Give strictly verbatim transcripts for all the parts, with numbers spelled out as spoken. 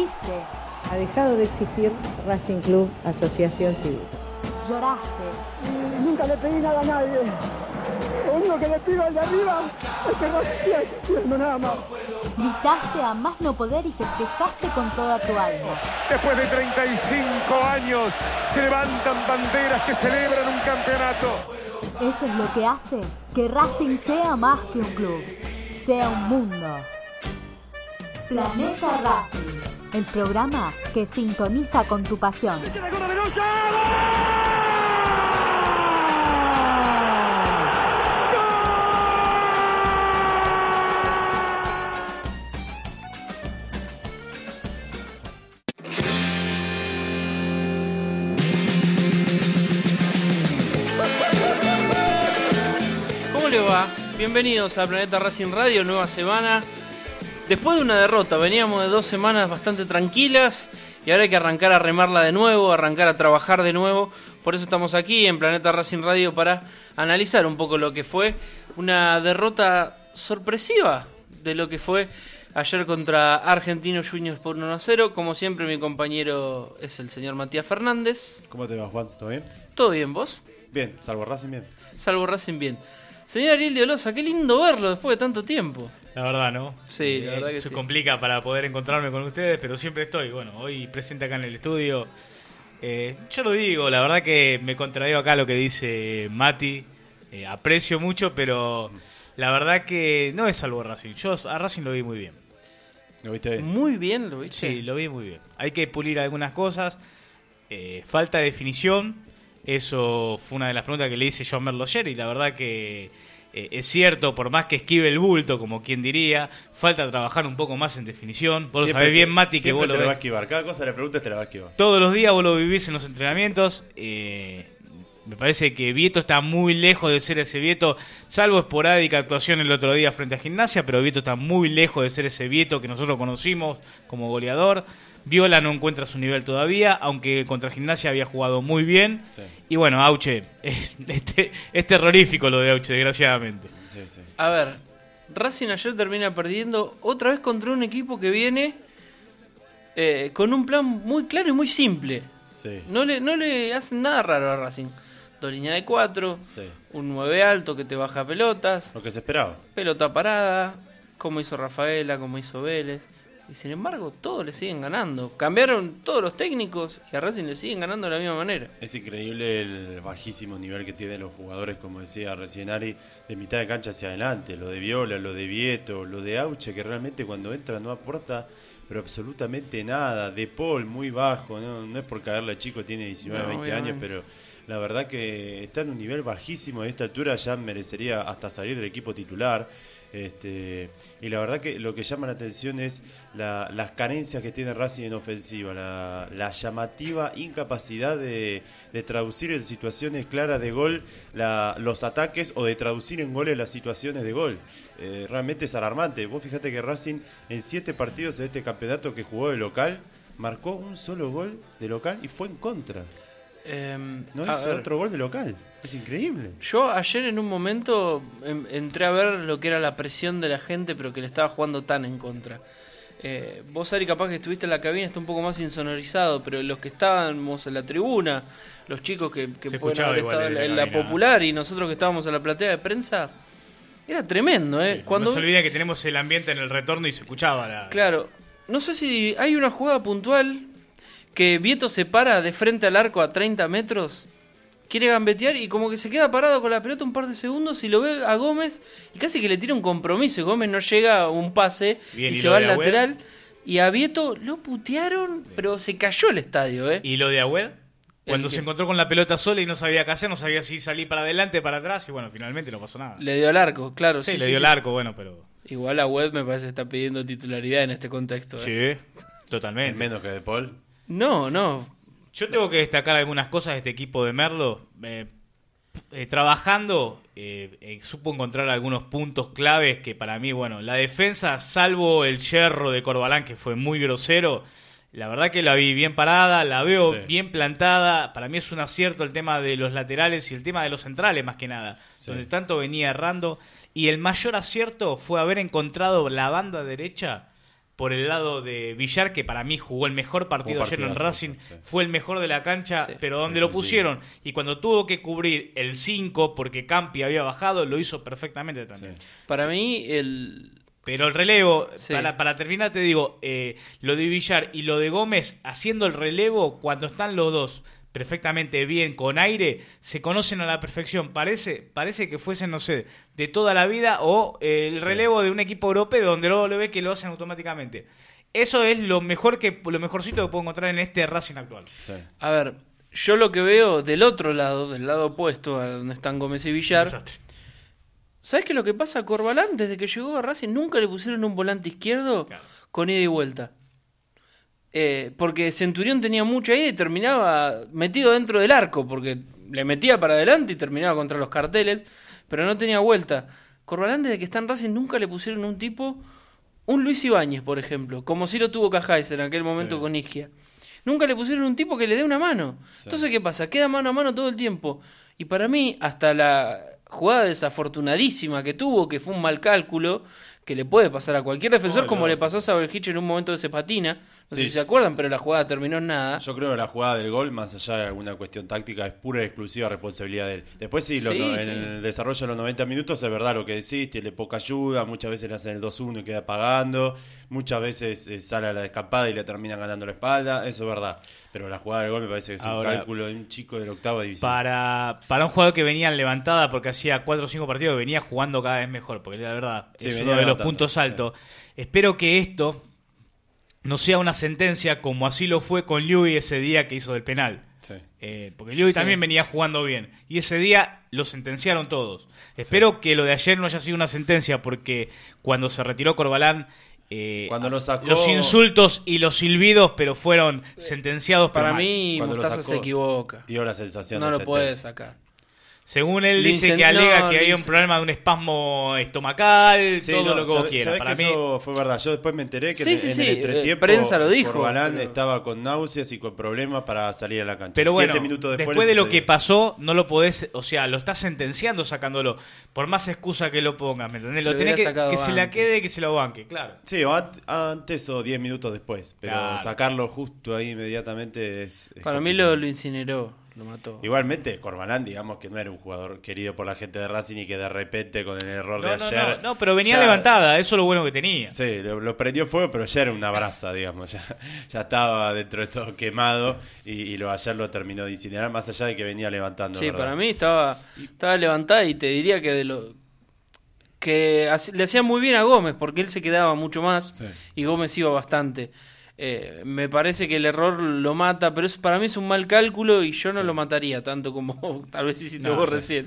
Reíste. Ha dejado de existir Racing Club Asociación Civil. Lloraste. Nunca le pedí nada a nadie. Lo único que le pido al de arriba es que Racing siga existiendo, nada más. Gritaste a más no poder y festejaste con toda tu alma. Después de treinta y cinco años se levantan banderas que celebran un campeonato. Eso es lo que hace que Racing sea más que un club, sea un mundo. Planeta Racing, el programa que sintoniza con tu pasión. ¿Cómo le va? Bienvenidos a Planeta Racing Radio, nueva semana. Después de una derrota, veníamos de dos semanas bastante tranquilas y ahora hay que arrancar a remarla de nuevo, arrancar a trabajar de nuevo. Por eso estamos aquí en Planeta Racing Radio para analizar un poco lo que fue una derrota sorpresiva de lo que fue ayer contra Argentinos Juniors por uno a cero. Como siempre, mi compañero es el señor Matías Fernández. ¿Cómo te va, Juan? ¿Todo bien? ¿Todo bien, vos? Bien, salvo Racing, bien. Salvo Racing, bien. Señor Ariel de Olosa, qué lindo verlo después de tanto tiempo. La verdad, ¿no? Sí, la eh, verdad que se sí. complica para poder encontrarme con ustedes, pero siempre estoy. Bueno, hoy presente acá en el estudio. Eh, yo lo digo, la verdad que me contradigo acá lo que dice Mati. Eh, aprecio mucho, pero la verdad que no es salvo Racing. Yo a Racing lo vi muy bien. ¿Lo viste bien? Muy bien, ¿lo viste? Sí, lo vi muy bien. Hay que pulir algunas cosas. Eh, falta de definición. Eso fue una de las preguntas que le hice yo a Merlo ayer y la verdad que eh, es cierto, por más que esquive el bulto, como quien diría, falta trabajar un poco más en definición. Vos lo sabés bien, Mati, que vos te lo lo ves va a esquivar. Cada cosa que le preguntes te la va a esquivar. todos los días, vos lo vivís en los entrenamientos. Eh, me parece que Vieto está muy lejos de ser ese Vieto, salvo esporádica actuación el otro día frente a Gimnasia, pero Vieto está muy lejos de ser ese Vieto que nosotros conocimos como goleador. Viola no encuentra su nivel todavía, aunque contra Gimnasia había jugado muy bien. Sí. Y bueno, Auche, es, este, es terrorífico lo de Auche, desgraciadamente. Sí, sí. A ver, Racing ayer termina perdiendo otra vez contra un equipo que viene eh, con un plan muy claro y muy simple. Sí. No le, no le hacen nada raro a Racing. Dos líneas de cuatro, Sí. un nueve alto que te baja pelotas, Lo que se esperaba. pelota parada, como hizo Rafaela, como hizo Vélez. Y sin embargo, todos le siguen ganando. Cambiaron todos los técnicos y a Racing le siguen ganando de la misma manera. Es increíble el bajísimo nivel que tienen los jugadores, como decía recién Ari, de mitad de cancha hacia adelante. Lo de Viola, lo de Vieto, lo de Auche, que realmente cuando entra no aporta pero absolutamente nada. De Paul, muy bajo, no, no es por caerle chico, tiene diecinueve, No, veinte obviamente. años, pero la verdad que está en un nivel bajísimo. A esta altura ya merecería hasta salir del equipo titular. Este, y la verdad que lo que llama la atención es la, las carencias que tiene Racing en ofensiva, la, la llamativa incapacidad de, de traducir en situaciones claras de gol la, los ataques o de traducir en goles las situaciones de gol. Eh, realmente es alarmante. Vos fíjate que Racing en siete partidos de este campeonato que jugó de local marcó un solo gol de local y fue en contra. Eh, No a hizo ver, otro gol de local. Es increíble. Yo ayer en un momento em, entré a ver lo que era la presión de la gente, pero que le estaba jugando tan en contra. Eh, vos, Ari, capaz que estuviste en la cabina, está un poco más insonorizado, pero los que estábamos en la tribuna, los chicos que, que Se pueden escuchaba haber igual estado en la, desde en la la cabina. popular y nosotros que estábamos en la platea de prensa, era tremendo, ¿eh? Sí, Cuando no se olvida que tenemos el ambiente en el retorno y se escuchaba la... Claro, no sé si hay una jugada puntual que Vieto se para de frente al arco a treinta metros, quiere gambetear y como que se queda parado con la pelota un par de segundos y lo ve a Gómez y casi que le tira un compromiso y Gómez no llega a un pase. Bien, y y se lo va de al Agüed. lateral y a Vieto lo putearon, pero se cayó el estadio, ¿eh? ¿Y lo de Agüed? Cuando ¿El se qué? encontró con la pelota sola y no sabía qué hacer, no sabía si salir para adelante, para atrás, y bueno, finalmente no pasó nada. Le dio al arco, claro. Sí, Sí, le sí, dio sí. el arco, bueno, pero... Igual a Web me parece que está pidiendo titularidad en este contexto, ¿eh? Sí, totalmente. Menos que de Paul. No, no. Yo tengo que destacar algunas cosas de este equipo de Merlo. Eh, eh, trabajando, eh, eh, supo encontrar algunos puntos claves que para mí, bueno, la defensa, salvo el yerro de Corbalán, que fue muy grosero, la verdad que la vi bien parada, la veo Sí. bien plantada. Para mí es un acierto el tema de los laterales y el tema de los centrales, más que nada, Sí. donde tanto venía errando. Y el mayor acierto fue haber encontrado la banda derecha por el lado de Villar, que para mí jugó el mejor partido ayer en Racing, sí. Fue el mejor de la cancha, sí, pero donde sí, lo pusieron, sí. Y cuando tuvo que cubrir el cinco porque Campi había bajado, lo hizo perfectamente también. Sí. Para sí. mí, el... Pero el relevo, sí. para, para terminar te digo, eh, lo de Villar y lo de Gómez, haciendo el relevo, cuando están los dos perfectamente bien, con aire, se conocen a la perfección. Parece parece que fuesen, no sé, de toda la vida o eh, el relevo sí. de un equipo europeo donde luego lo ve que lo hacen automáticamente. Eso es lo mejor que lo mejorcito que puedo encontrar en este Racing actual. Sí. A ver, yo lo que veo del otro lado, del lado opuesto a donde están Gómez y Villar, desastre. ¿Sabes qué es lo que pasa a Corbalán? Desde que llegó a Racing nunca le pusieron un volante izquierdo claro. con ida y vuelta. Eh, porque Centurión tenía mucha ida y terminaba metido dentro del arco, porque le metía para adelante y terminaba contra los carteles, pero no tenía vuelta. Corbalán, desde que está en Racing, nunca le pusieron un tipo, un Luis Ibáñez, por ejemplo, como si lo tuvo Cajáez en aquel momento sí. con Isquia. Nunca le pusieron un tipo que le dé una mano. Sí. Entonces, ¿qué pasa? Queda mano a mano todo el tiempo. Y para mí, hasta la jugada desafortunadísima que tuvo, que fue un mal cálculo, que le puede pasar a cualquier defensor, oh, como no. le pasó a Sabelhich en un momento que se patina. No sí. sé si se acuerdan, pero la jugada terminó en nada. Yo creo que la jugada del gol, más allá de alguna cuestión táctica, es pura y exclusiva responsabilidad de él. Después sí, lo, sí, no, sí. en el desarrollo de los noventa minutos es verdad lo que decís, tiene poca ayuda, muchas veces le hacen el dos uno y queda pagando, muchas veces eh, sale a la escapada y le terminan ganando la espalda, eso es verdad. Pero la jugada del gol me parece que es Ahora, un cálculo de un chico de la octava división. Para, para un jugador que venía en levantada porque hacía cuatro o cinco partidos, venía jugando cada vez mejor, porque la verdad sí, es uno de los puntos altos. Sí. Espero que esto no sea una sentencia como así lo fue con Llull ese día que hizo del penal. Sí. Eh, porque Llull sí. también venía jugando bien. Y ese día lo sentenciaron todos. Espero sí. que lo de ayer no haya sido una sentencia, porque cuando se retiró Corbalán, eh, cuando lo sacó, los insultos y los silbidos, pero fueron sentenciados. Para mí, Mostaza se equivoca. Dio la sensación no de lo puede sacar. Según él dice Vincent, que alega no, que hay un problema de un espasmo estomacal, sí, todo no, lo que vos quieras. Para mí eso fue verdad. Yo después me enteré que sí, en, sí, en sí. el entretiempo prensa lo dijo. Corbalán pero... estaba con náuseas y con problemas para salir a la cancha. Pero bueno, Siete minutos después, después de lo que pasó, no lo podés, o sea, lo estás sentenciando sacándolo. Por más excusa que lo pongas, ¿me entendés? Lo, lo tenés que, que antes. se la quede, que se lo banque, claro. Sí, o antes o diez minutos después. Pero claro. sacarlo justo ahí inmediatamente es... es para mí lo, lo incineró. Lo mató. Igualmente, Corbalán, digamos que no era un jugador querido por la gente de Racing y que de repente con el error no, de no, ayer... No, no, pero venía ya, levantada, eso es lo bueno que tenía. Sí, lo, lo prendió fuego, pero ya era una brasa, digamos. Ya, ya estaba dentro de todo quemado y, y lo ayer lo terminó de incinerar, más allá de que venía levantando. Sí, ¿verdad? Para mí estaba, estaba levantada y te diría que de lo que le hacía muy bien a Gómez, porque él se quedaba mucho más sí. y Gómez iba bastante. Eh, me parece que el error lo mata, pero eso para mí es un mal cálculo y yo no sí. lo mataría tanto como tal vez hiciste no, vos sí. recién.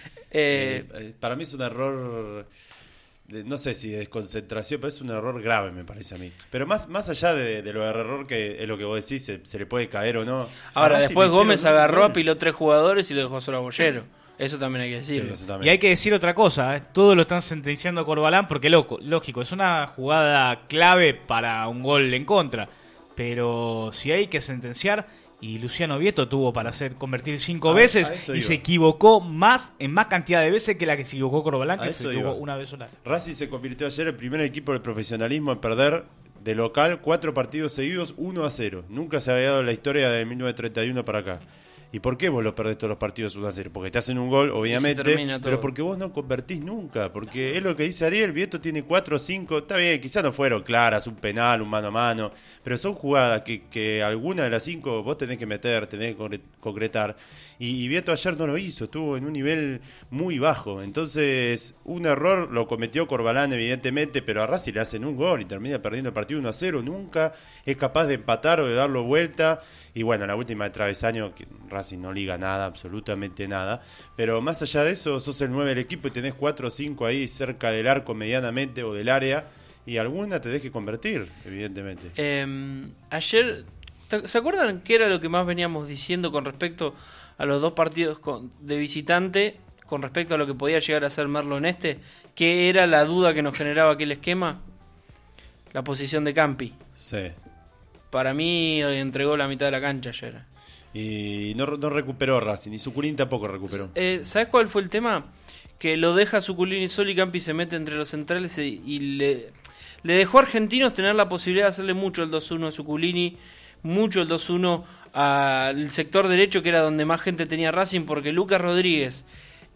Eh, eh, para mí es un error, de, no sé si de desconcentración, pero es un error grave, me parece a mí. Pero más más allá de, de lo de error que es lo que vos decís, se, se le puede caer o no. Ahora, después si Gómez agarró, apiló tres jugadores y lo dejó solo a Bollero. Eso también hay que decirlo. Sí, y hay que decir otra cosa, ¿eh? Todos lo están sentenciando a Corbalán porque, loco, lógico, es una jugada clave para un gol en contra. Pero si hay que sentenciar, y Luciano Vieto tuvo para hacer convertir cinco a, veces a y iba. se equivocó más en más cantidad de veces que la que se equivocó Corbalán, que se equivocó una vez sola. Racing se convirtió ayer en el primer equipo del profesionalismo en perder de local cuatro partidos seguidos uno a cero. Nunca se había dado en la historia de mil novecientos treinta y uno para acá. ¿Y por qué vos lo perdés todos los partidos uno a cero? Porque te hacen un gol, obviamente, pero porque vos no convertís nunca. Porque es lo que dice Ariel, Vieto tiene cuatro o cinco, está bien, quizás no fueron claras, un penal, un mano a mano, pero son jugadas que, que alguna de las cinco vos tenés que meter, tenés que concretar. Y, y Vieto ayer no lo hizo, estuvo en un nivel muy bajo. Entonces, un error lo cometió Corbalán, evidentemente, pero a Racing le hacen un gol y termina perdiendo el partido uno a cero. Nunca es capaz de empatar o de darlo vuelta. Y bueno, la última de travesaño, que Racing no liga nada, absolutamente nada. Pero más allá de eso, sos el nueve del equipo y tenés cuatro o cinco ahí cerca del arco medianamente o del área. Y alguna te deje convertir, evidentemente. Eh, ayer, ¿se acuerdan qué era lo que más veníamos diciendo con respecto a los dos partidos con, de visitante, con respecto a lo que podía llegar a ser Merlo en este? ¿Qué era la duda que nos generaba aquel esquema? La posición de Campi. Sí. Para mí entregó la mitad de la cancha ayer. Y no, no recuperó Racing, y Suculín tampoco recuperó. Eh, ¿Sabes cuál fue el tema? Que lo deja Suculín y Sol y Campi se mete entre los centrales y, y le, le dejó a Argentinos tener la posibilidad de hacerle mucho el dos uno a Zuculini, mucho el dos uno al sector derecho, que era donde más gente tenía Racing, porque Lucas Rodríguez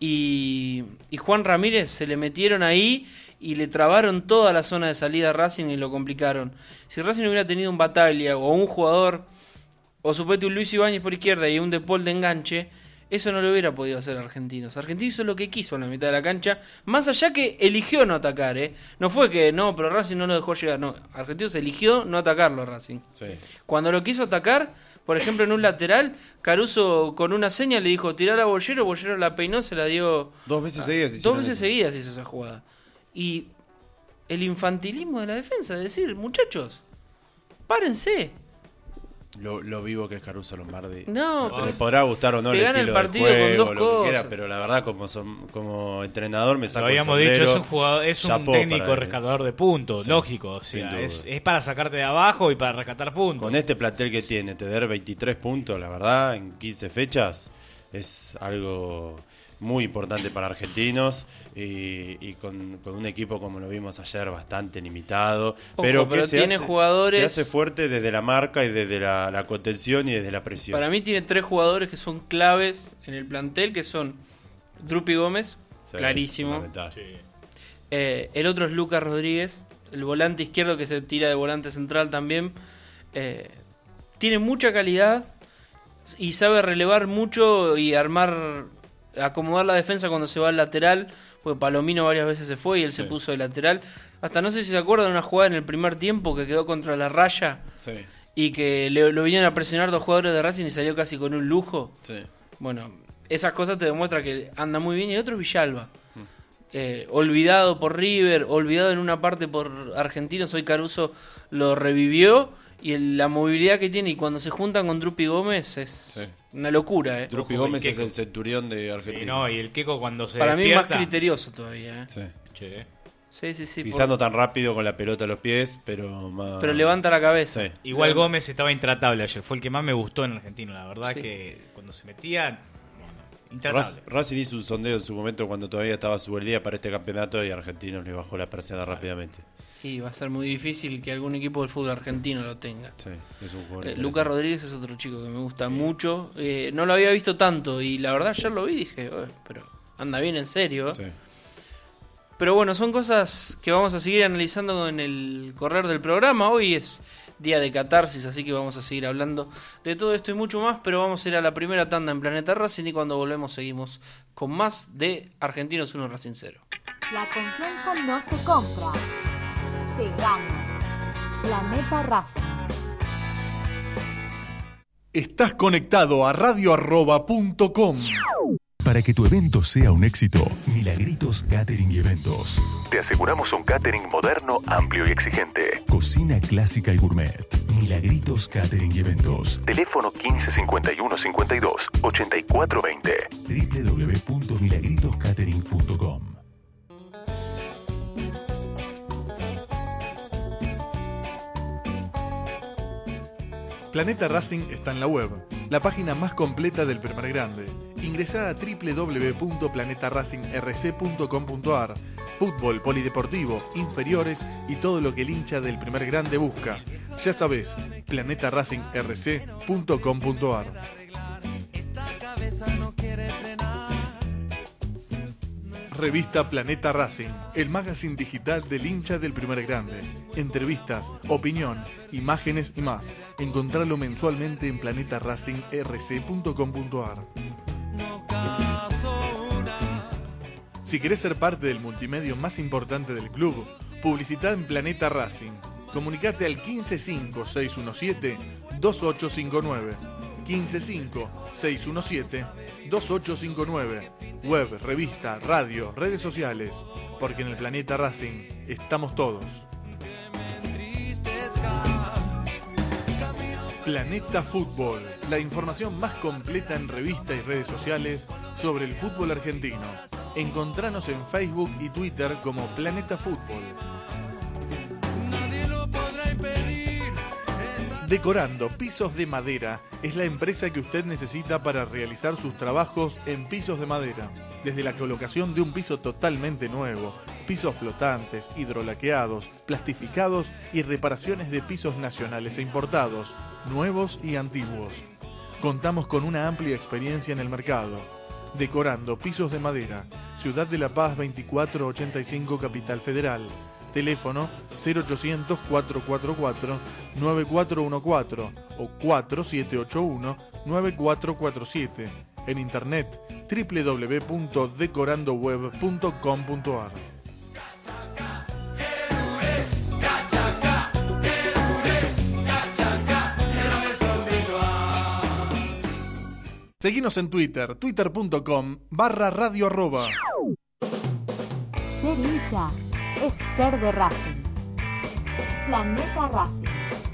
y, y Juan Ramírez se le metieron ahí y le trabaron toda la zona de salida a Racing y lo complicaron. Si Racing hubiera tenido un Bataglia o un jugador, o suponete un Luis Ibáñez por izquierda y un De Paul de enganche, eso no lo hubiera podido hacer Argentinos. Argentinos hizo lo que quiso en la mitad de la cancha, más allá que eligió no atacar, ¿eh? No fue que no, pero Racing no lo dejó llegar, no. Argentinos eligió no atacarlo a Racing. Sí. Cuando lo quiso atacar, por ejemplo en un lateral, Caruso con una seña le dijo tirar a Bollero, Bollero la peinó, se la dio... Dos veces seguidas. Dos veces eso. seguidas hizo esa jugada. Y el infantilismo de la defensa, es decir, muchachos, párense. Lo, lo vivo que es Caruso Lombardi. No, le podrá gustar o no te el gana estilo el partido de juego, con dos lo que cosas. quiera, pero la verdad como son, como entrenador me saco Lo habíamos el sombrero, dicho, es un jugador, es un chapó técnico para él. rescatador de puntos, Sí, lógico. O sin sea, duda. es, es para sacarte de abajo y para rescatar puntos. Con este plantel que tiene, tener veintitrés puntos, la verdad, en quince fechas, es algo muy importante para Argentinos y, y con, con un equipo como lo vimos ayer bastante limitado, Ojo, pero que pero se, tiene hace, jugadores- se hace fuerte desde la marca y desde la, la contención y desde la presión. Para mí tiene tres jugadores que son claves en el plantel, que son Drupi Gómez, Sí, clarísimo. fundamental. Eh, el otro es Lucas Rodríguez, el volante izquierdo que se tira de volante central también. Eh, tiene mucha calidad y sabe relevar mucho y armar, acomodar la defensa cuando se va al lateral, porque Palomino varias veces se fue y él Sí. se puso de lateral. Hasta no sé si se acuerdan de una jugada en el primer tiempo que quedó contra la raya Sí, y que le, lo vinieron a presionar dos jugadores de Racing y salió casi con un lujo. sí. Bueno, esas cosas te demuestran que anda muy bien. Y el otro es Villalba. Eh, olvidado por River, olvidado en una parte por Argentinos, hoy Caruso lo revivió. Y el- la movilidad que tiene, y cuando se juntan con Drupi Gómez, es Sí. una locura. Eh. Drupi Ojo, Gómez el es Queco. el centurión de Sí, Argentina. no, y el Queco cuando se Para mí más despierta... criterioso todavía. Eh. Sí. Che. Sí, sí, sí. Quizá por- no tan rápido con la pelota a los pies, pero más... Pero levanta la cabeza. Sí. Igual Levanta. Gómez estaba intratable ayer, fue el que más me gustó en Argentina, la verdad Sí. que cuando se metía, bueno, Raz- intratable. Racing hizo un sondeo en su momento cuando todavía estaba su día para este campeonato y Argentinos le bajó la persiana rápidamente. Y va a ser muy difícil que algún equipo del fútbol argentino lo tenga. Sí, es un jugador Eh, interesante. Lucas Rodríguez es otro chico que me gusta mucho. Eh, no lo había visto tanto y la verdad ayer lo vi y dije, "Eh, pero anda bien en serio. Sí. Pero bueno, son cosas que vamos a seguir analizando en el correr del programa. Hoy es día de catarsis, así que vamos a seguir hablando de todo esto y mucho más. Pero vamos a ir a la primera tanda en Planeta Racing y cuando volvemos seguimos con más de Argentinos uno Racing cero. La confianza no se compra, se gana. Planeta Racing. Estás conectado a radio arroba punto com. Para que tu evento sea un éxito, Milagritos Catering y Eventos. Te aseguramos un catering moderno, amplio y exigente. Cocina clásica y gourmet. Milagritos Catering y Eventos. Teléfono quince cincuenta y uno cincuenta y dos ochenta y cuatro veinte. doble u doble u doble u punto milagritos catering punto com. Planeta Racing está en la web, la página más completa del Primer Grande. Ingresá a doble u doble u doble u punto planeta racing r c punto com punto a r. Fútbol, polideportivo, inferiores y todo lo que el hincha del Primer Grande busca. Ya sabés, planeta racing r c punto com punto a r. Revista Planeta Racing, el magazine digital del hincha del Primer Grande. Entrevistas, opinión, imágenes y más. Encontralo mensualmente en planeta racing r c punto com punto a r. Si querés ser parte del multimedio más importante del club, publicitá en Planeta Racing. Comunicate al quince cinco seis uno siete dos ocho cinco nueve. quince cinco seis uno siete dos ocho cinco nueve. Web, revista, radio, redes sociales. Porque en el Planeta Racing estamos todos. Planeta Fútbol, la información más completa en revista y redes sociales sobre el fútbol argentino. Encontranos en Facebook y Twitter como Planeta Fútbol. Decorando Pisos de Madera es la empresa que usted necesita para realizar sus trabajos en pisos de madera. Desde la colocación de un piso totalmente nuevo, pisos flotantes, hidrolaqueados, plastificados y reparaciones de pisos nacionales e importados, nuevos y antiguos. Contamos con una amplia experiencia en el mercado. Decorando pisos de madera. Ciudad de La Paz veinticuatro ochenta y cinco, Capital Federal. Teléfono cero ochocientos, cuatrocientos cuarenta y cuatro, noventa y cuatro catorce o cuatro siete ocho uno, nueve cuatro cuatro siete. En internet doble u doble u doble u punto decorando web punto com punto a r. Seguinos en Twitter, twitter punto com barra radio arroba. Ser hincha es ser de Racing. Planeta Racing.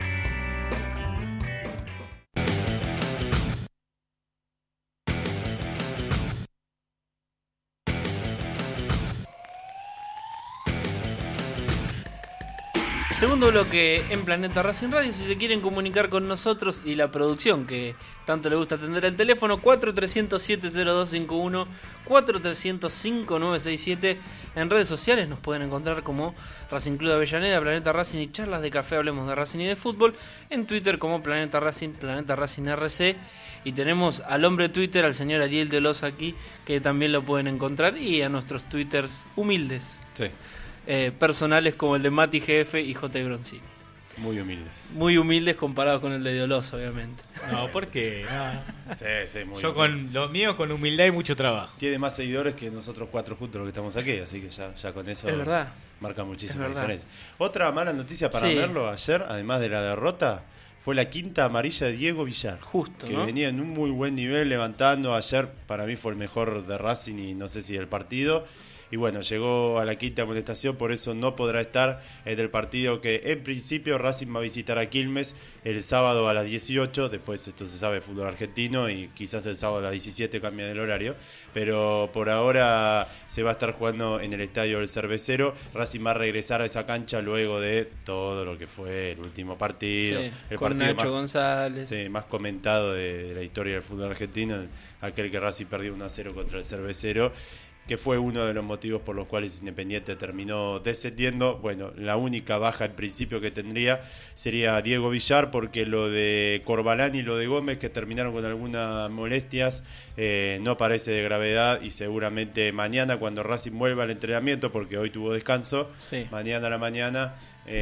Segundo bloque en Planeta Racing Radio. Si se quieren comunicar con nosotros y la producción que tanto le gusta atender al teléfono, cuatro trescientos, siete cero dos cinco uno, cuatro trescientos, cinco nueve seis siete. En redes sociales nos pueden encontrar como Racing Club de Avellaneda, Planeta Racing y Charlas de Café, hablemos de Racing y de fútbol. En Twitter como Planeta Racing, Planeta Racing R C. Y tenemos al hombre Twitter, al señor Ariel de Los aquí, que también lo pueden encontrar, y a nuestros Twitters humildes. Sí. Eh, personales como el de Mati G F y J. Bronzini. Muy humildes. Muy humildes comparado con el de Diolos, obviamente. No, ¿por qué? No. Sí, sí, muy Yo humilde. con lo mío con humildad y mucho trabajo. Tiene más seguidores que nosotros cuatro juntos los que estamos aquí, así que ya, ya con eso Es verdad. marca muchísima Es verdad. diferencia. Otra mala noticia para Sí. verlo ayer, además de la derrota, fue la quinta amarilla de Diego Villar. Justo, que ¿no? venía en un muy buen nivel levantando. Ayer para mí fue el mejor de Racing y no sé si del partido. Y bueno, llegó a la quinta amonestación, por eso no podrá estar en el partido que en principio Racing va a visitar a Quilmes el sábado a las dieciocho. Después esto se sabe, fútbol argentino, y quizás el sábado a las diecisiete cambia el horario. Pero por ahora se va a estar jugando en el estadio del Cervecero. Racing va a regresar a esa cancha luego de todo lo que fue el último partido. Sí, el con partido Nacho más, González. sí, más comentado de, de la historia del fútbol argentino, aquel que Racing perdió uno a cero contra el Cervecero, que fue uno de los motivos por los cuales Independiente terminó descendiendo. Bueno, la única baja en principio que tendría sería Diego Villar, porque lo de Corbalán y lo de Gómez, que terminaron con algunas molestias, eh, no parece de gravedad, y seguramente mañana, cuando Racing vuelva al entrenamiento, porque hoy tuvo descanso, Sí. mañana a la mañana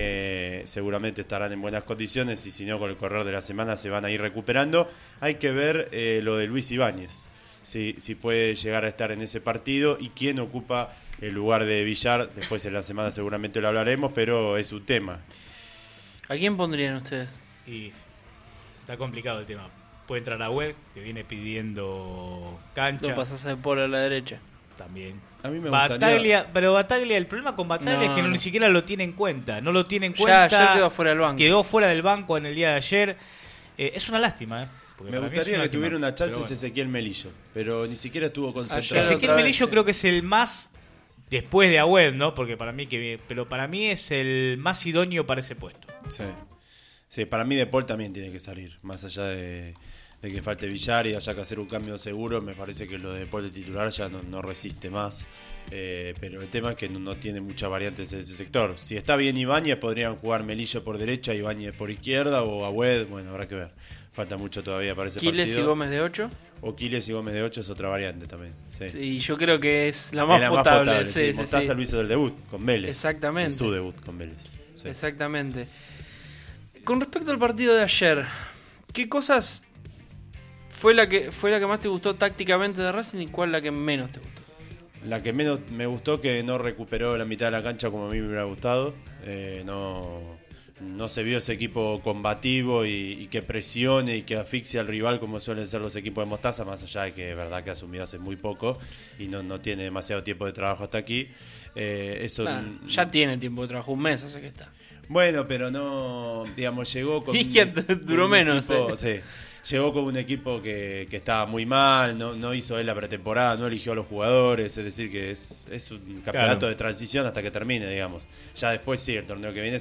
eh, seguramente estarán en buenas condiciones, y si no, con el correr de la semana se van a ir recuperando. Hay que ver eh, lo de Luis Ibáñez, Si, si puede llegar a estar en ese partido y quién ocupa el lugar de Villar. Después en la semana seguramente lo hablaremos, pero es un tema. ¿A quién pondrían ustedes? Y está complicado el tema. Puede entrar a web, que viene pidiendo cancha. Lo pasás a De Paul a la derecha. También. A mí me Bataglia, gustaría... pero Bataglia, el problema con Bataglia No, es que no, no. ni siquiera lo tiene en cuenta. No lo tiene en Ya, cuenta. ya quedó fuera del banco. Quedó fuera del banco en el día de ayer. Eh, es una lástima, ¿eh? Porque Me para mí gustaría es una que lástima, tuviera una chance pero bueno. Ezequiel Melillo, pero ni siquiera estuvo concentrado. Ayer Ezequiel otra vez, Melillo sí. creo que es el más, después de Agüed, ¿no? Porque para mí que, pero para mí es el más idóneo para ese puesto. Sí. Sí, para mí De Paul también tiene que salir, más allá de, de que falte Villar y haya que hacer un cambio seguro. Me parece que lo de De Paul de titular ya no, no resiste más, eh, pero el tema es que no, no tiene muchas variantes en ese sector. Si está bien Ibáñez, podrían jugar Melillo por derecha, Ibáñez por izquierda, o Agüed, bueno, habrá que ver. Falta mucho todavía para ese Quiles partido. y Gómez de ocho. O Quiles y Gómez de ocho es otra variante también. Sí. Y yo creo que es la más Es la potable. potable, sí, sí. sí, Mostaza sí. lo hizo del debut con Vélez. Exactamente. En su debut con Vélez. Sí. Exactamente. Con respecto al partido de ayer, ¿qué cosas fue la que fue la que más te gustó tácticamente de Racing y cuál la que menos te gustó? La que menos me gustó, que no recuperó la mitad de la cancha como a mí me hubiera gustado. Eh, no, no se vio ese equipo combativo y, y que presione y que asfixie al rival como suelen ser los equipos de Mostaza, más allá de que es verdad que asumió hace muy poco y no, no tiene demasiado tiempo de trabajo hasta aquí. Eh, eso Nah, ya tiene tiempo de trabajo, un mes hace que está. Bueno, pero no, digamos, llegó con... Y que un- duró un menos, equipo, eh. sí, llegó con un equipo que, que estaba muy mal, no, no hizo él la pretemporada, no eligió a los jugadores, es decir, que es, es un campeonato Claro. de transición hasta que termine, digamos. Ya después sí, el torneo que viene se le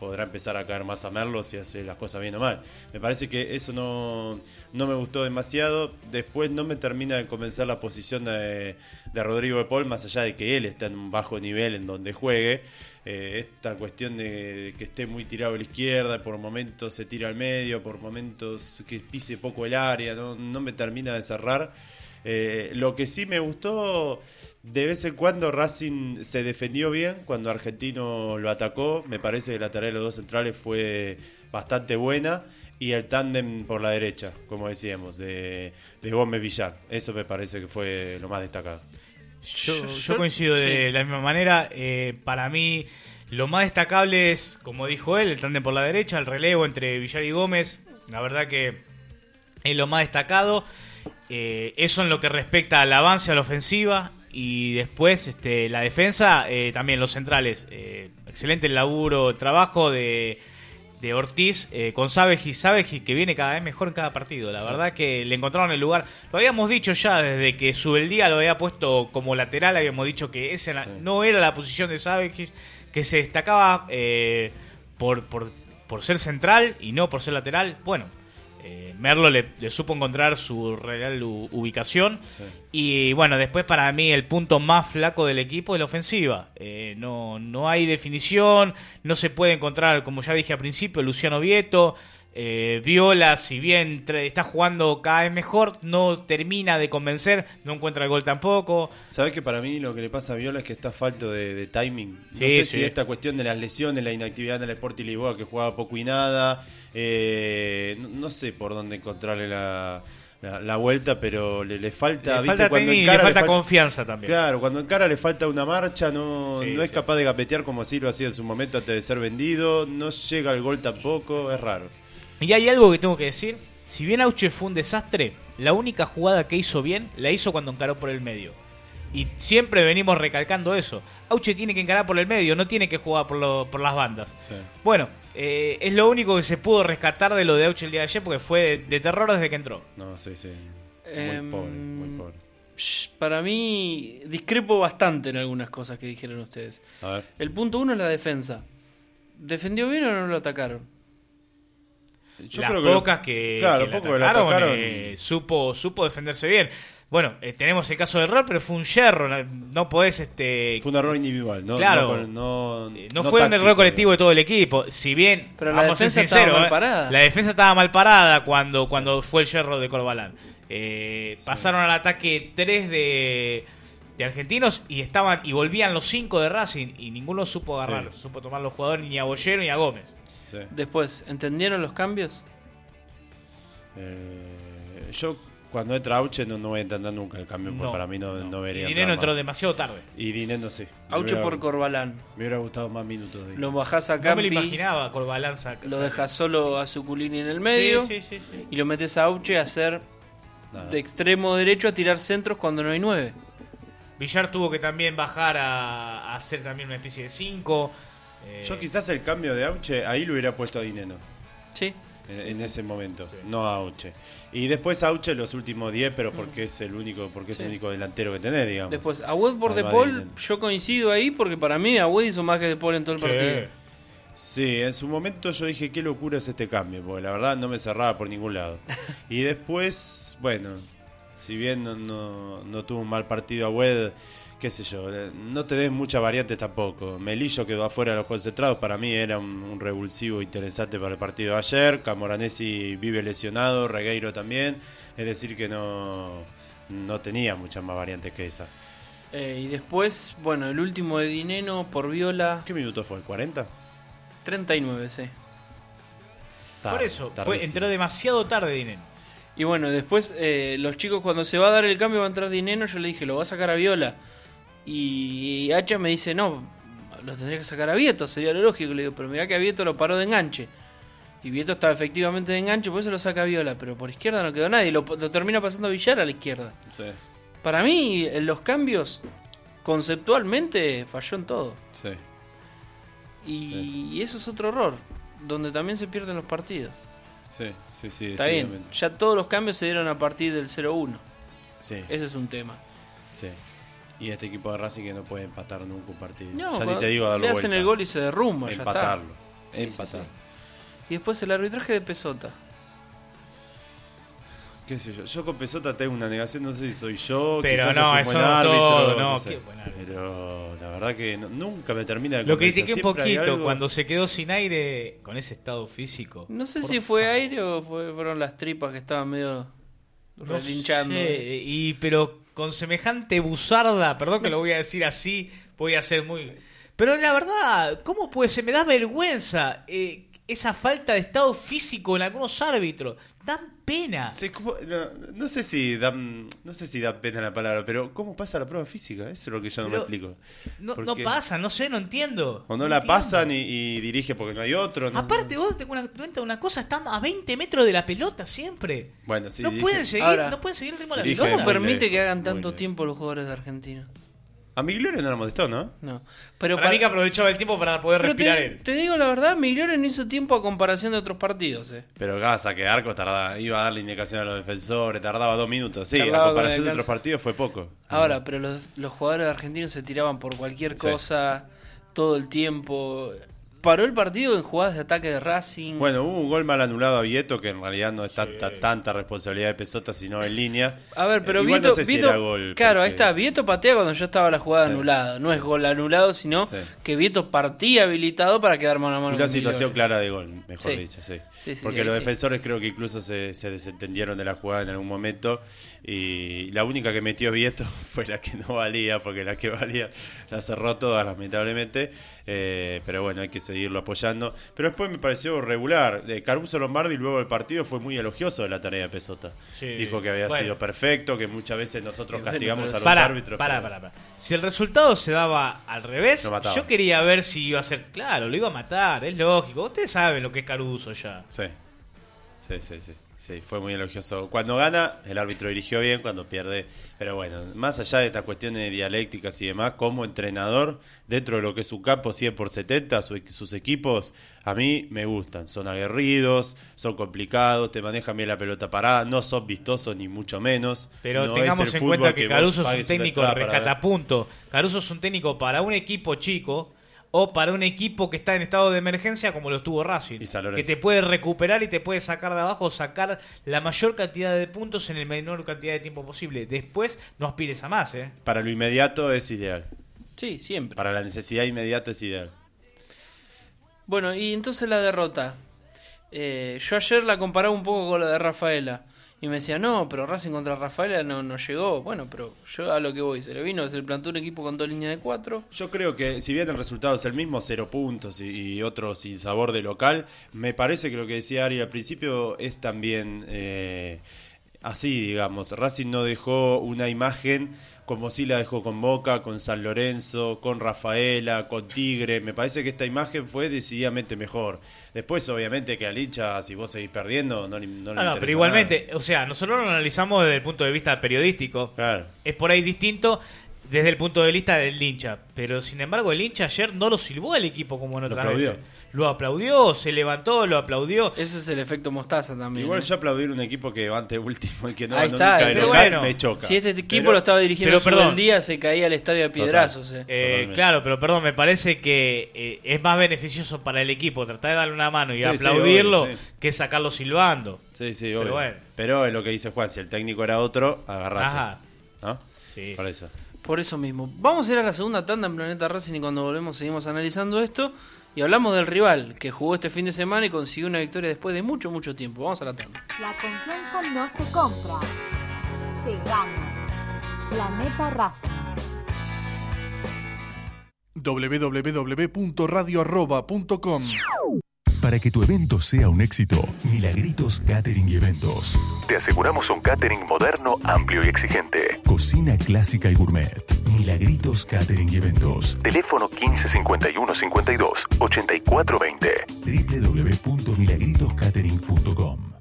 podrá empezar a caer más a Merlo si hace las cosas bien o mal. Me parece que eso no, no me gustó demasiado. Después no me termina de convencer la posición de, de Rodrigo de Paul, más allá de que él está en un bajo nivel en donde juegue. Eh, esta cuestión de que esté muy tirado a la izquierda, por momentos se tira al medio, por momentos que pise poco el área, no, no me termina de cerrar. Eh, lo que sí me gustó, de vez en cuando Racing se defendió bien cuando Argentino lo atacó. Me parece que la tarea de los dos centrales fue bastante buena, y el tándem por la derecha, como decíamos, de, de Gómez Villar, eso me parece que fue lo más destacado. Yo, yo coincido de sí. la misma manera. Eh, para mí lo más destacable es, como dijo él, el tándem por la derecha, el relevo entre Villar y Gómez. La verdad que es lo más destacado. Eh, eso en lo que respecta al avance a la ofensiva. Y después este, la defensa, eh, también los centrales. Eh, excelente el laburo, el trabajo de, de Ortiz eh, con Savage, Savage que viene cada vez mejor en cada partido. La sí. verdad que le encontraron el lugar. Lo habíamos dicho ya desde que Subeldía lo había puesto como lateral. Habíamos dicho que esa sí. no era la posición de Savage, que se destacaba eh, por, por, por ser central y no por ser lateral. Bueno, eh, Merlo le, le supo encontrar su real u, ubicación. Sí. Y bueno, después para mí el punto más flaco del equipo es la ofensiva. Eh, no, no hay definición, no se puede encontrar, como ya dije al principio, Luciano Vieto. Eh, Viola, si bien tra- está jugando cada vez mejor, no termina de convencer, no encuentra el gol tampoco. ¿Sabés que para mí lo que le pasa a Viola es que está falto de, de timing? No sí, sé sí. si esta cuestión de las lesiones, la inactividad en el Sporting Lisboa, que jugaba poco y nada, eh, no, no sé por dónde encontrarle la, la, la vuelta, pero le, le falta, le ¿viste? falta, cuando técnica, encara, le falta le falta confianza también. Claro, cuando encara le falta una marcha, no, sí, no es sí. capaz de gapetear como así lo hacía en su momento antes de ser vendido, no llega al gol tampoco, es raro. Y hay algo que tengo que decir. Si bien Auche fue un desastre, la única jugada que hizo bien la hizo cuando encaró por el medio. Y siempre venimos recalcando eso. Auche tiene que encarar por el medio, no tiene que jugar por, lo, por las bandas. Sí. Bueno, eh, es lo único que se pudo rescatar de lo de Auche el día de ayer, porque fue de, de terror desde que entró. No, sí, sí. Muy Eh, pobre, muy pobre. Para mí, discrepo bastante en algunas cosas que dijeron ustedes. A ver. El punto uno es la defensa. ¿Defendió bien o no lo atacaron? Yo Las creo que pocas lo, que, claro, que la poco que la atacaron, atacaron. eh, supo, supo defenderse bien. Bueno, eh, tenemos el caso de error, pero fue un yerro. No, no podés... este Fue un error individual, ¿no? Claro, no, no, no, no fue táctico, un error colectivo de todo el equipo. Si bien, pero la vamos a ser defensa sinceros, estaba mal eh, parada. la defensa estaba mal parada cuando, cuando fue el yerro de Corbalán. Eh, sí. Pasaron al ataque tres de, de argentinos y estaban y volvían los cinco de Racing y ninguno supo agarrar, sí. supo tomar los jugadores ni a Bollero ni a Gómez. Sí. Después, ¿entendieron los cambios? Eh, yo cuando entra Auche no, no voy a entender nunca el cambio, porque No, para mí no, no. no vería. Y Dineno entró demasiado tarde. Y Dineno sí. Me Auche hubiera- por Corbalán. Me hubiera gustado más minutos de Lo bajás a No Campi, me lo imaginaba Corbalán saca, lo saca. dejas solo a Zuculini en el medio Sí, sí, sí, sí. y lo metes a Auche a hacer Nada. de extremo derecho a tirar centros cuando no hay nueve. Villar tuvo que también bajar a, a hacer también una especie de cinco. Eh, Yo quizás el cambio de Auche ahí lo hubiera puesto a Dineno. Sí. En, en ese momento, sí. No a Auche. Y después Auche los últimos diez, pero porque es el único, porque es Sí. el único delantero que tenés, digamos. Después, Agüed por De Además de Paul, Dineno. yo coincido ahí porque para mí Agüed hizo más que De Paul en todo el Sí. partido. Sí, en su momento yo dije qué locura es este cambio, porque la verdad no me cerraba por ningún lado. Y después, bueno, si bien no, no, no tuvo un mal partido Agüed, qué sé yo, no te des muchas variantes tampoco. Melillo quedó afuera de los concentrados, para mí era un, un revulsivo interesante para el partido de ayer. Camoranesi vive lesionado, Regueiro también, es decir que no, no tenía muchas más variantes que esa. Eh, y después, bueno, el último de Dineno por Viola, ¿Qué minuto fue? ¿cuarenta? treinta y nueve, sí. Tarde, Por eso, fue, tardísimo. entró demasiado tarde Dineno. Y bueno, después eh, los chicos cuando se va a dar el cambio va a entrar Dineno, yo le dije, lo va a sacar a Viola. Y Hacha me dice, no, lo tendría que sacar a Vieto, sería lo lógico. Le digo, pero mirá que a Vieto lo paró de enganche. Y Vieto estaba efectivamente de enganche, por eso lo saca a Viola. Pero por izquierda no quedó nadie, lo, lo termina pasando a Villar a la izquierda. Sí, Para mí, en los cambios, conceptualmente, falló en todo. sí. Y, Sí. y eso es otro error, donde también se pierden los partidos. Sí, sí, sí. Está bien, decididamente. ya todos los cambios se dieron a partir del cero uno. Sí, Ese es un tema. sí. Y este equipo de Racing que no puede empatar nunca un partido. No, ya ni cuando te digo darlo le hacen vuelta. el gol y se derrumba, ya Empatarlo. está. Sí, empatar. sí, sí. Y después el arbitraje de Pesota. Qué sé yo, yo con Pesota tengo una negación, no sé si soy yo, pero quizás no, es un eso buen árbitro, todo, no, no sé. qué buen árbitro. Pero la verdad que no, nunca me termina de Lo convencer. critiqué un Siempre hay poquito algo- cuando se quedó sin aire con ese estado físico. No sé Por si fue favor. aire o fue, fueron las tripas que estaban medio No relinchando. sé, y pero con semejante buzarda, perdón que lo voy a decir así, voy a ser muy... Pero la verdad, ¿cómo puede ser? Me da vergüenza eh, esa falta de estado físico en algunos árbitros. Dan pena. Sí, ¿cómo? No, no sé si dan, no sé si da pena la palabra, pero ¿cómo pasa la prueba física? Eso es lo que yo no me Pero explico. No, ¿Por no qué? pasa, no sé, no entiendo. O no, No la entiendo. pasan y, y dirige porque no hay otro. No Aparte, vos te das cuenta de una cosa, están a veinte metros de la pelota siempre. Bueno, sí, no dirige- pueden seguir, Ahora, no pueden seguir el ritmo de la dirige pelota. ¿Cómo muy permite lejos, que hagan muy tanto lejos. tiempo los jugadores de Argentina? A Migliore no la molestó, ¿no? No. Pero Para mí que aprovechaba el tiempo para poder pero respirar te, él. te digo la verdad, Migliore no hizo tiempo a comparación de otros partidos. Eh. Pero cada saque de arco tardaba, iba a darle indicación a los defensores, tardaba dos minutos. Sí, Tardaba a con comparación el de alcance. otros partidos fue poco. Ahora, pero los, los jugadores argentinos se tiraban por cualquier Sí. cosa todo el tiempo. Paró el partido en jugadas de ataque de Racing. Bueno, hubo un gol mal anulado a Vieto, que en realidad no es tanta, tanta responsabilidad de Pesota, sino en línea. A ver, pero Eh, igual Vieto, no sé si Vieto- era gol. claro, ahí porque- está, Vieto patea cuando ya estaba la jugada Sí. anulada. No es gol anulado, sino Sí. que Vieto partía habilitado para quedar mano a mano. Una con situación Migliore. clara de gol, mejor Sí. dicho, sí. Sí, sí, Porque ahí los sí. defensores creo que incluso se, se desentendieron de la jugada en algún momento y la única que metió Vieto fue la que no valía, porque la que valía la cerró todas, lamentablemente. Eh, pero bueno, hay que seguirlo apoyando. Pero después me pareció regular. Eh, Caruso Lombardi luego del partido fue muy elogioso de la tarea de Pesota. Sí. Dijo que había Bueno. sido perfecto, que muchas veces nosotros Y bueno, castigamos pero a los Pará, árbitros. pará, pero- pará, pará. Si el resultado se daba al revés, Lo mataba. yo quería ver si iba a ser claro, lo iba a matar, es lógico. Ustedes saben lo que es Caruso ya. Sí, sí, sí, sí. Sí, fue muy elogioso. Cuando gana, el árbitro dirigió bien, cuando pierde. Pero bueno, más allá de estas cuestiones dialécticas y demás, como entrenador, dentro de lo que es su campo, cien por setenta, su, sus equipos, a mí me gustan. Son aguerridos, son complicados, te manejan bien la pelota parada, no son vistosos ni mucho menos. Pero No tengamos es el en cuenta fútbol que vos Caruso es un pagues una técnico entrada para ver. rescatapunto. Caruso es un técnico para un equipo chico o para un equipo que está en estado de emergencia como lo estuvo Racing. Y San Lorenzo. Que te puede recuperar y te puede sacar de abajo, sacar la mayor cantidad de puntos en el menor cantidad de tiempo posible. Después no aspires a más, ¿eh? Para lo inmediato es ideal. Sí, siempre. Para la necesidad inmediata es ideal. Bueno, y entonces la derrota. Eh, yo ayer la comparaba un poco con la de Rafaela. Y me decía, no, pero Racing contra Rafaela no, no llegó. Bueno, pero yo a lo que voy, se le vino, se le plantó un equipo con dos líneas de cuatro. Yo creo que si bien el resultado es el mismo, cero puntos y, y otro sin sabor de local, me parece que lo que decía Ari al principio es también eh, así, digamos. Racing no dejó una imagen como sí la dejó con Boca, con San Lorenzo, con Rafaela, con Tigre. Me parece que esta imagen fue decididamente mejor. Después, obviamente, que al hincha, si vos seguís perdiendo, no, le- no le No, no, interesa pero igualmente, o sea, nosotros lo analizamos desde el punto de vista periodístico. Claro. Es por ahí distinto desde el punto de vista del hincha. Pero sin embargo, el hincha ayer no lo silbó al equipo como en Lo otras aplaudió. veces. Lo aplaudió, se levantó, lo aplaudió. Ese es el efecto mostaza también. Igual ¿no? yo aplaudir un equipo que va ante último y que no Ahí ganó está, nunca de pero local, bueno, me choca. Si este equipo Pero- lo estaba dirigiendo pero en su perdón. buen día, se caía al estadio a piedrazos. eh. Eh, Totalmente. claro, pero perdón, me parece que eh, es más beneficioso para el equipo tratar de darle una mano y Sí, sí, aplaudirlo obvio, sí. que sacarlo silbando. Sí, sí, Pero obvio. bueno. Pero es lo que dice Juan, si el técnico era otro, agarrate. Ajá. ¿No? Sí. Por eso. Por eso mismo. Vamos a ir a la segunda tanda en Planeta Racing y cuando volvemos seguimos analizando esto. Y hablamos del rival que jugó este fin de semana y consiguió una victoria después de mucho, mucho tiempo. Vamos a la tanda. La confianza no se compra, se gana. Planeta Racing. doble u doble u doble u punto radio arroba punto com. Para que tu evento sea un éxito, Milagritos Catering y Eventos. Te aseguramos un catering moderno, amplio y exigente. Cocina clásica y gourmet. Milagritos Catering y Eventos. Teléfono quince cincuenta y uno cincuenta y dos ochenta y cuatro veinte. doble u doble u doble u punto milagritos catering punto com.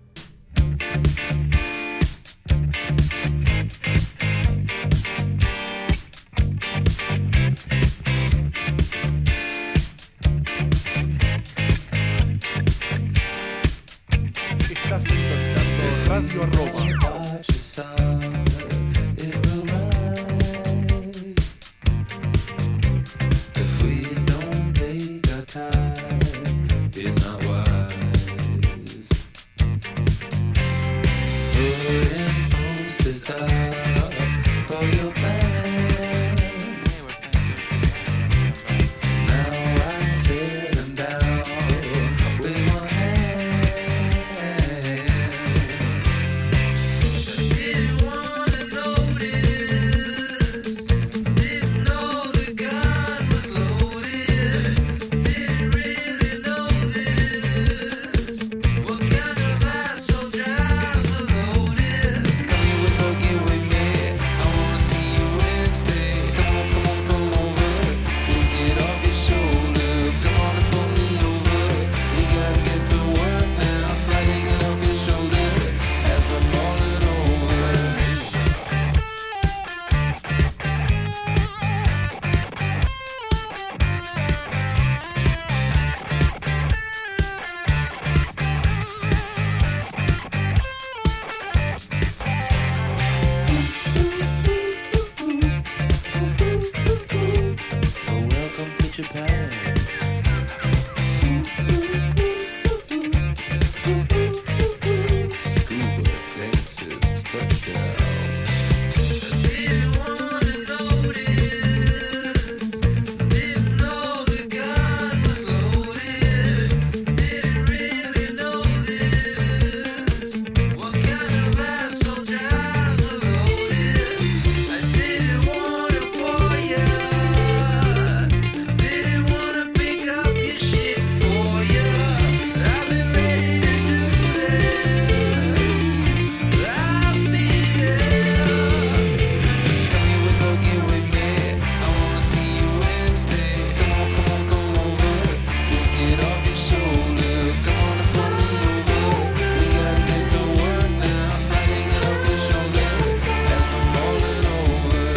Estás sintonizando Radio Arroba. If we don't take our time, putting posters up for your band. Now I tear them down with one hand. I didn't wanna notice, didn't know the gun was loaded, didn't really know this. What kind of asshole drives a Lotus? Come here with her, get with me. I wanna see you Wednesday. Come on, come on, come over. Take it off your shoulder. Come on and pull me over. We gotta get to work now. Sliding it off your shoulder as we're falling over. Oh, welcome to Japan. Scuba dances, touchdown. I didn't wanna notice, didn't know the gun was loaded, didn't really know this. What kind of asshole drives a Lotus? I didn't wanna bore ya, didn't wanna pick up your shit for ya. I've been ready to do this. I'll be there. Come here with her, get with me. I wanna see you Wednesday. Come on, come on, come over. Take it off your shoulder. Come on and pull me over. We gotta get to work now. Sliding it off your shoulder as we're falling over.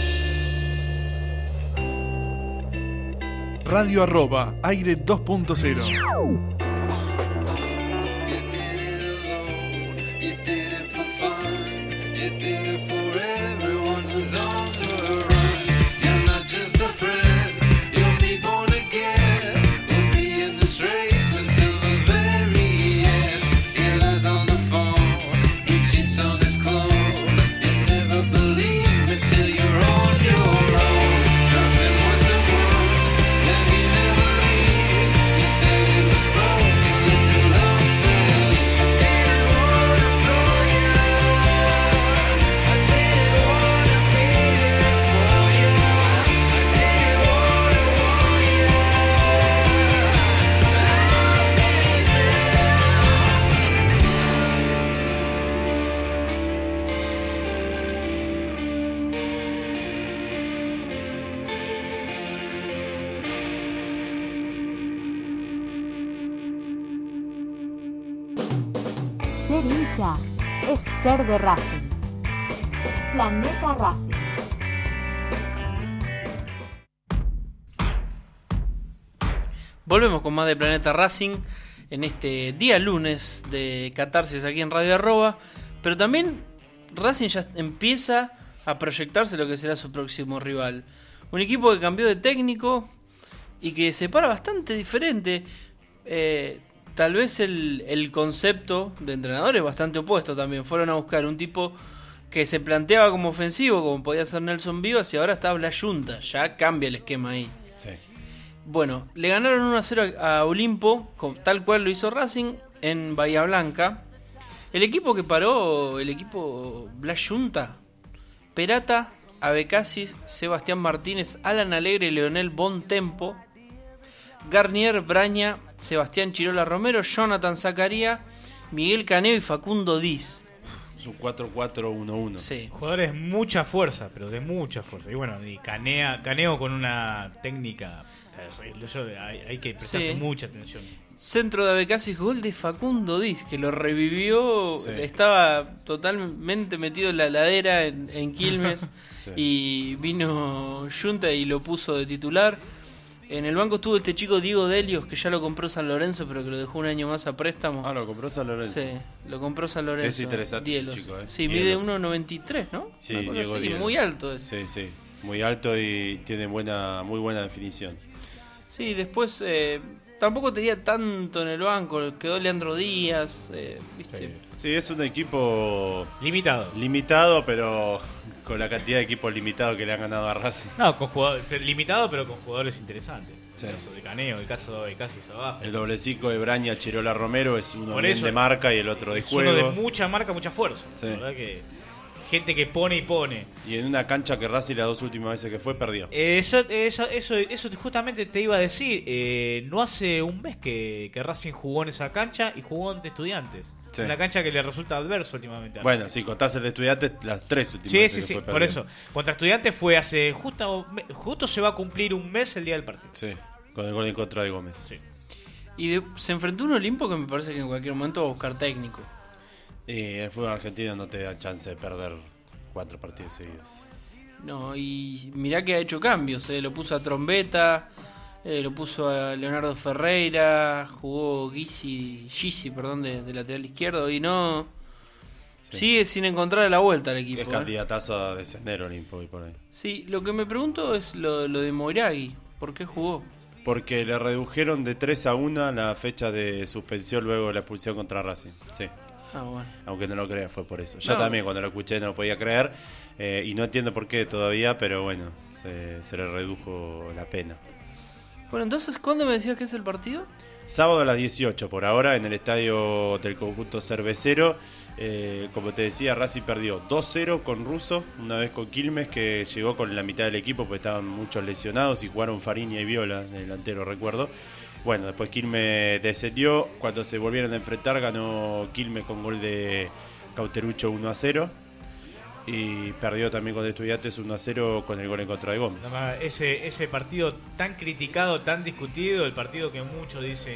Radio arroba aire dos punto cero. You did it alone, you did it for fun, you did it for everyone who's on the run. You're not just a friend, you'll be born again. We'll be in this race until the very end. He lies on the phone, he cheats on his clone. You never believe it till you're on your own. Nothing was a wound, then he never leaves. He said it was broken, then you lost faith. Didn't wanna throw you, I didn't wanna be there for you. I didn't wanna want you, I'll be Ser hincha es ser de Racing. Planeta Racing. Volvemos con más de Planeta Racing en este día lunes de Catarsis aquí en Radio Arroba. Pero también Racing ya empieza a proyectarse lo que será su próximo rival. Un equipo que cambió de técnico y que se para bastante diferente. Eh, tal vez el, el concepto de entrenador es bastante opuesto también. Fueron a buscar un tipo que se planteaba como ofensivo, como podía ser Nelson Vivas, y ahora está Blas Junta. Ya cambia el esquema ahí. Sí. Bueno, le ganaron uno a cero a Olimpo, tal cual lo hizo Racing en Bahía Blanca. El equipo que paró, el equipo Blas Junta, Perata, Abecasis, Sebastián Martínez, Alan Alegre y Leonel Bontempo, Garnier, Braña, Sebastián Chirola Romero, Jonathan Zacaría, Miguel Caneo y Facundo Diz. Es un cuatro cuatro uno uno. Sí. Jugadores de mucha fuerza, pero de mucha fuerza. Y bueno, y Canea, Caneo con una técnica terrible. Eso hay, hay que prestarse Sí. mucha atención. Centro de Abecasis, gol de Facundo Diz, que lo revivió. Sí. Estaba totalmente metido en la ladera en, en Quilmes. Sí. Y vino Junta y lo puso de titular. En el banco estuvo este chico Diego Delios, que ya lo compró San Lorenzo, pero que lo dejó un año más a préstamo. Ah, lo compró San Lorenzo. Sí, lo compró San Lorenzo. Es interesante ese Dielos. chico, ¿eh? Sí, Dielos. mide uno noventa y tres, ¿no? Sí, Una cosa Diego así, Dielos. muy alto es. Sí, sí, muy alto y tiene buena, muy buena definición. Sí, después eh, tampoco tenía tanto en el banco. Quedó Leandro Díaz, eh, ¿viste? Sí. Sí, es un equipo limitado. Limitado, pero con la cantidad de equipos limitados que le han ganado a Racing. No, con jugadores, limitado, pero con jugadores interesantes. Sí. El caso de Caneo, el caso de Casis abajo. El doble cinco de Braña, Chirola Romero es uno Por bien eso, de marca y el otro de es juego. uno de mucha marca, mucha fuerza. Sí. La verdad que gente que pone y pone. Y en una cancha que Racing las dos últimas veces que fue perdió. Eso, eso, eso, eso justamente te iba a decir. Eh, no hace un mes que, que Racing jugó en esa cancha y jugó ante Estudiantes. Sí. Una cancha que le resulta adversa últimamente. Bueno, si contás el de Estudiantes, las tres últimas Sí, veces sí, que sí, fue por perdió. eso. Contra Estudiantes fue hace justo, justo se va a cumplir un mes el día del partido. Sí, con el gol en contra de Gómez. Sí. Y de- se enfrentó un Olimpo que me parece que en cualquier momento va a buscar técnico. Y el fútbol argentino no te da chance de perder cuatro partidos seguidos. No, y mirá que ha hecho cambios, eh. Lo puso a Trombetta, eh, lo puso a Leonardo Ferreira, jugó Gizzi, Gizzi, perdón, de, de lateral izquierdo y no... Sí. Sigue sin encontrar la vuelta al equipo. Es eh. candidatazo a descender Olimpo hoy por ahí. Sí, lo que me pregunto es lo, lo de Moiragui. ¿Por qué jugó? Porque le redujeron de tres a uno la fecha de suspensión luego de la expulsión contra Racing. Sí. Ah, bueno. Aunque no lo creas, fue por eso. Yo No. también cuando lo escuché no lo podía creer. eh, y no entiendo por qué todavía, pero bueno, se, se le redujo la pena. Bueno, entonces, ¿cuándo me decías que es el partido? Sábado a las dieciocho, por ahora, en el estadio del conjunto cervecero. Eh, como te decía, Racing perdió dos cero con Russo, una vez con Quilmes, que llegó con la mitad del equipo, porque estaban muchos lesionados y jugaron Fariña y Viola, en el delantero, recuerdo. Bueno, después Quilmes descendió. Cuando se volvieron a enfrentar, ganó Quilmes con gol de Cauterucho uno a cero. Y perdió también con Estudiantes uno a cero con el gol en contra de Gómez. Nada más, Ese, ese partido tan criticado, tan discutido, el partido que muchos dicen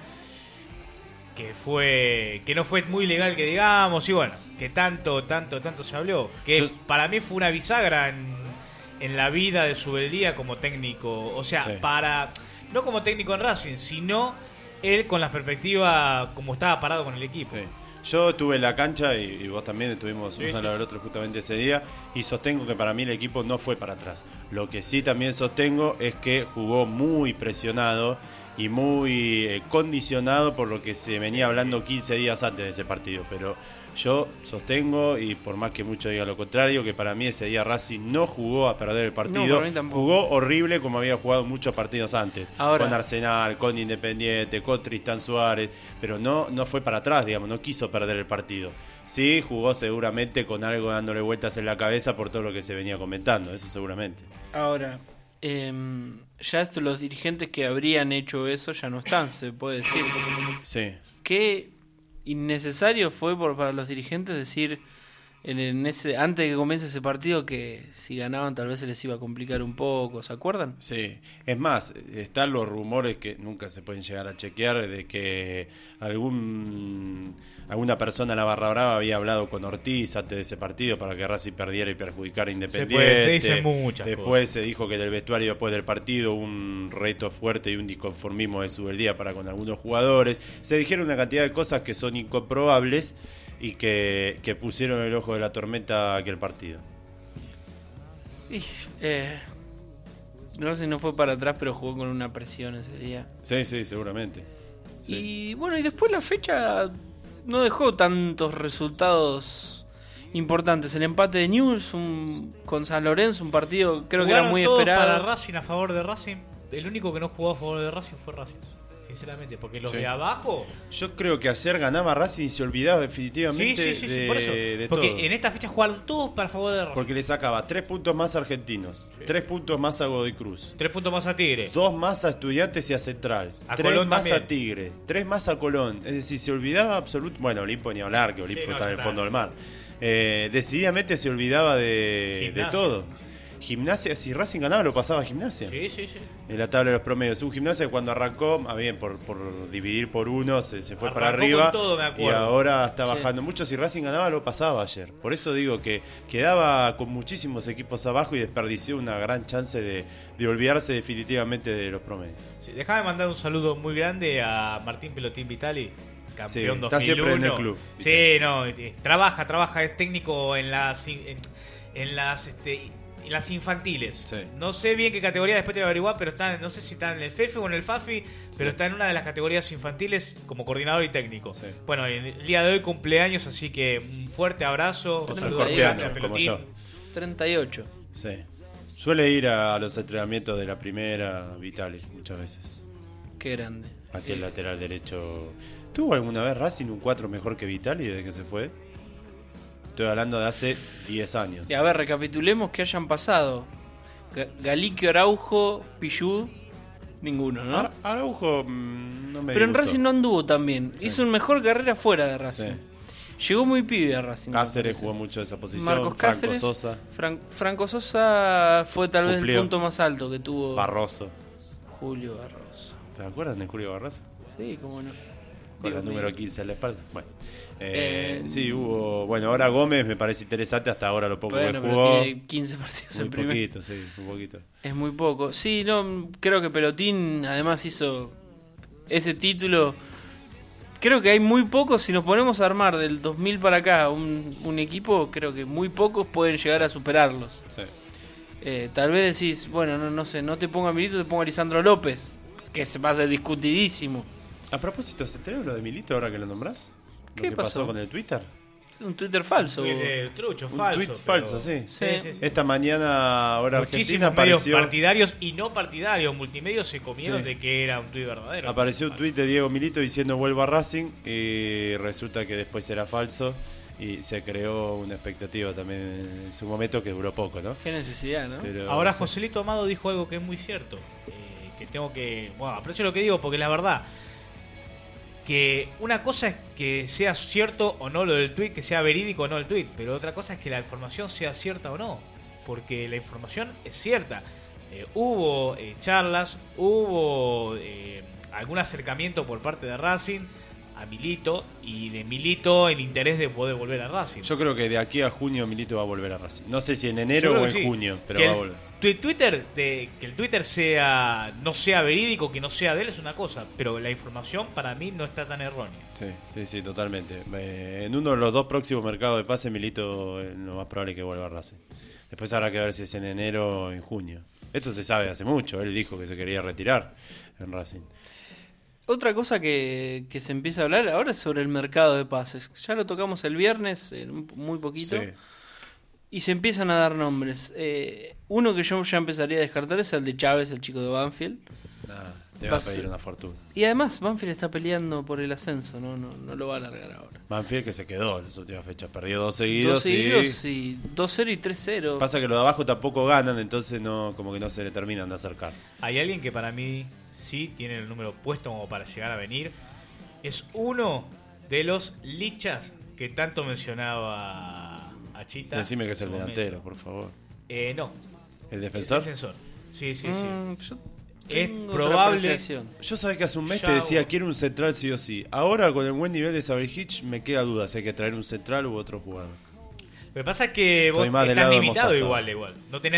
que fue que no fue muy legal, que digamos, y bueno, que tanto, tanto, tanto se habló. Que Yo- para mí fue una bisagra en, en la vida de Subeldía como técnico. O sea, Sí. para no como técnico en Racing, sino él con la perspectiva como estaba parado con el equipo. Sí. Yo estuve en la cancha y, y vos también estuvimos Sí, uno sí, al lado sí. del otro justamente ese día y sostengo que para mí el equipo no fue para atrás. Lo que sí también sostengo es que jugó muy presionado y muy eh, condicionado por lo que se venía hablando quince días antes de ese partido. Pero yo sostengo, y por más que muchos digan lo contrario, que para mí ese día Racing no jugó a perder el No, partido. para mí tampoco. Jugó horrible como había jugado muchos partidos antes. Ahora- con Arsenal, con Independiente, con Tristán Suárez, pero no, no fue para atrás, digamos, no quiso perder el partido. Sí, jugó seguramente con algo dándole vueltas en la cabeza por todo lo que se venía comentando, eso seguramente. Ahora, em, ya esto, los dirigentes que habrían hecho eso ya no están, se puede decir. Sí. Qué innecesario fue por, para los dirigentes decir en, en ese antes de que comience ese partido que si ganaban tal vez se les iba a complicar un poco, ¿se acuerdan? Sí, es más, están los rumores que nunca se pueden llegar a chequear de que algún alguna persona en la Barra Brava había hablado con Ortiz antes de ese partido para que Racing perdiera y perjudicara a Independiente. puede- se dicen muchas Después cosas. se dijo que del vestuario después del partido un reto fuerte y un disconformismo de Subeldía para con algunos jugadores. Se dijeron una cantidad de cosas que son incomprobables y que, que pusieron el ojo de la tormenta a aquel partido. Y, eh, no sé si no fue para atrás, pero jugó con una presión ese día. Sí, sí, seguramente. Sí. Y bueno, y después la fecha no dejó tantos resultados importantes. El empate de Newell's un, con San Lorenzo, un partido creo que era Jugaron muy todos esperado. para Racing, a favor de Racing. El único que no jugó a favor de Racing fue Racing, sinceramente, porque los Sí. de abajo. Yo creo que ayer ganaba Racing y se olvidaba definitivamente Sí, sí, sí, sí, de, por eso. de Porque todo. en esta fecha jugaron todos para favor de Racing. Porque le sacaba tres puntos más a Argentinos, tres puntos más a Godoy Cruz, Tres puntos más a Tigre. dos más a Estudiantes y a Central, A tres Colón más también. a Tigre, tres más a Colón. Es decir, se olvidaba absolutamente. Bueno, Olimpo ni hablar, que Olimpo Sí, no, está en ya el está. fondo del mar. Eh, decididamente se olvidaba de, de Gimnasia. todo. Gimnasia, si Racing ganaba, lo pasaba a Gimnasia. Sí, sí, sí. En la tabla de los promedios. Un Gimnasia que cuando arrancó, ah, bien, por, por dividir por uno, se, se fue Arrancó para arriba. con todo, me y acuerdo. ahora está Sí. bajando mucho. Si Racing ganaba, lo pasaba ayer. Por eso digo que quedaba con muchísimos equipos abajo y desperdició una gran chance de, de olvidarse definitivamente de los promedios. Sí, déjame mandar un saludo muy grande a Martín Pelotín Vitali, campeón Sí, dos mil uno. está siempre en el club. Sí, no, eh, trabaja, trabaja, es técnico en las en, en las este las infantiles. Sí. No sé bien qué categoría, después te voy a averiguar, pero está, no sé si está en el FEFE o en el FAFI, sí. pero está en una de las categorías infantiles como coordinador y técnico. Sí. Bueno, el día de hoy cumpleaños, así que un fuerte abrazo. Scorpiano, como yo. treinta y ocho. Sí. Suele ir a los entrenamientos de la primera, Vitali, muchas veces. Qué grande. Aquel eh. lateral derecho. ¿Tuvo alguna vez Racing un cuatro mejor que Vitali desde que se fue? Estoy hablando de hace diez años. Y a ver, recapitulemos que hayan pasado. G- Galiquio, Araujo, Pichud, ninguno, ¿no? Ar- Araujo mmm, no me Pero en gustó. Racing no anduvo tan bien. Sí. Hizo una mejor carrera fuera de Racing. Sí. Llegó muy pibe a Racing. Cáceres jugó mucho de esa posición. Marcos Franco Cáceres, Sosa. Fran- Franco Sosa fue tal vez Cumplió. el punto más alto que tuvo. Barroso. Julio Barroso. ¿Te acuerdas de Julio Barroso? Sí, cómo no. Con Digo, la número mío. quince a la espalda. Bueno, eh, Eh, sí, hubo. Bueno, ahora Gómez me parece interesante hasta ahora lo poco bueno, que pero jugó. tiene quince partidos Muy en primera. poquito, sí, un poquito. Es muy poco. Sí, no, creo que Pelotín además hizo ese título. Creo que hay muy pocos, si nos ponemos a armar del dos mil para acá un, un equipo, creo que muy pocos pueden llegar a superarlos. Sí. Eh, tal vez decís, bueno, no, no sé, no te ponga Milito, te pongo a Lisandro López, que se va a ser discutidísimo. A propósito, ¿se enteró lo de Milito ahora que lo nombrás? ¿Qué ¿Qué pasó? pasó con el Twitter? Es un Twitter falso. Un tweet de trucho, Un falso. tweet pero- falso, sí. Sí, sí, sí. Esta mañana, ahora Argentina, Muchísimos medios apareció, partidarios y no partidarios, multimedios se comieron Sí. de que era un tuit verdadero. apareció un tuit de Diego Milito diciendo vuelvo a Racing y resulta que después era falso y se creó una expectativa también en su momento que duró poco, ¿no? Qué necesidad, ¿no? Pero, Ahora sí. Joselito Amado dijo algo que es muy cierto, eh, que tengo que... Bueno, aprecio lo que digo porque la verdad, que una cosa es que sea cierto o no lo del tuit, que sea verídico o no el tuit, pero otra cosa es que la información sea cierta o no, porque la información es cierta. Eh, hubo eh, charlas, hubo eh, algún acercamiento por parte de Racing a Milito y de Milito el interés de poder volver a Racing. Yo creo que de aquí a junio Milito va a volver a Racing. No sé si en enero Yo creo o en que sí. junio, pero que va a el volver. tu- Twitter de que el Twitter sea no sea verídico, que no sea de él es una cosa, pero la información para mí no está tan errónea. Sí, sí, sí, totalmente. Eh, en uno de los dos próximos mercados de pase Milito es lo más probable que vuelva a Racing. Después habrá que ver si es en enero o en junio. Esto se sabe hace mucho. Él dijo que se quería retirar en Racing. Otra cosa que, que se empieza a hablar ahora es sobre el mercado de pases. Ya lo tocamos el viernes, en un- muy poquito. Sí. Y se empiezan a dar nombres. Eh, uno que yo ya empezaría a descartar es el de Chávez, el chico de Banfield. Nah, te va a Va a pedir ser- una fortuna. Y además Banfield está peleando por el ascenso, no, no, no lo va a alargar ahora. Banfield que se quedó en las últimas fechas. Perdió dos seguidos. Dos seguidos y... y dos cero y tres cero. Pasa que los de abajo tampoco ganan, entonces no como que no se le terminan de acercar. Hay alguien que para mí sí tiene el número puesto como para llegar a venir. Es uno de los lichas que tanto mencionaba a Chita. Decime que es en el su delantero, momento. por favor. Eh, no. ¿El defensor? El defensor. Sí, sí, sí. Mm, yo Es tengo otra probable. apreciación. Yo sabía que hace un mes Ya te decía vos. quiero un central sí o sí. Ahora con el buen nivel de Saberhitch me queda duda si hay que traer un central u otro jugador. Lo que pasa es que vos Estoy más del estás lado de limitado Mostaza. igual, igual. No tenés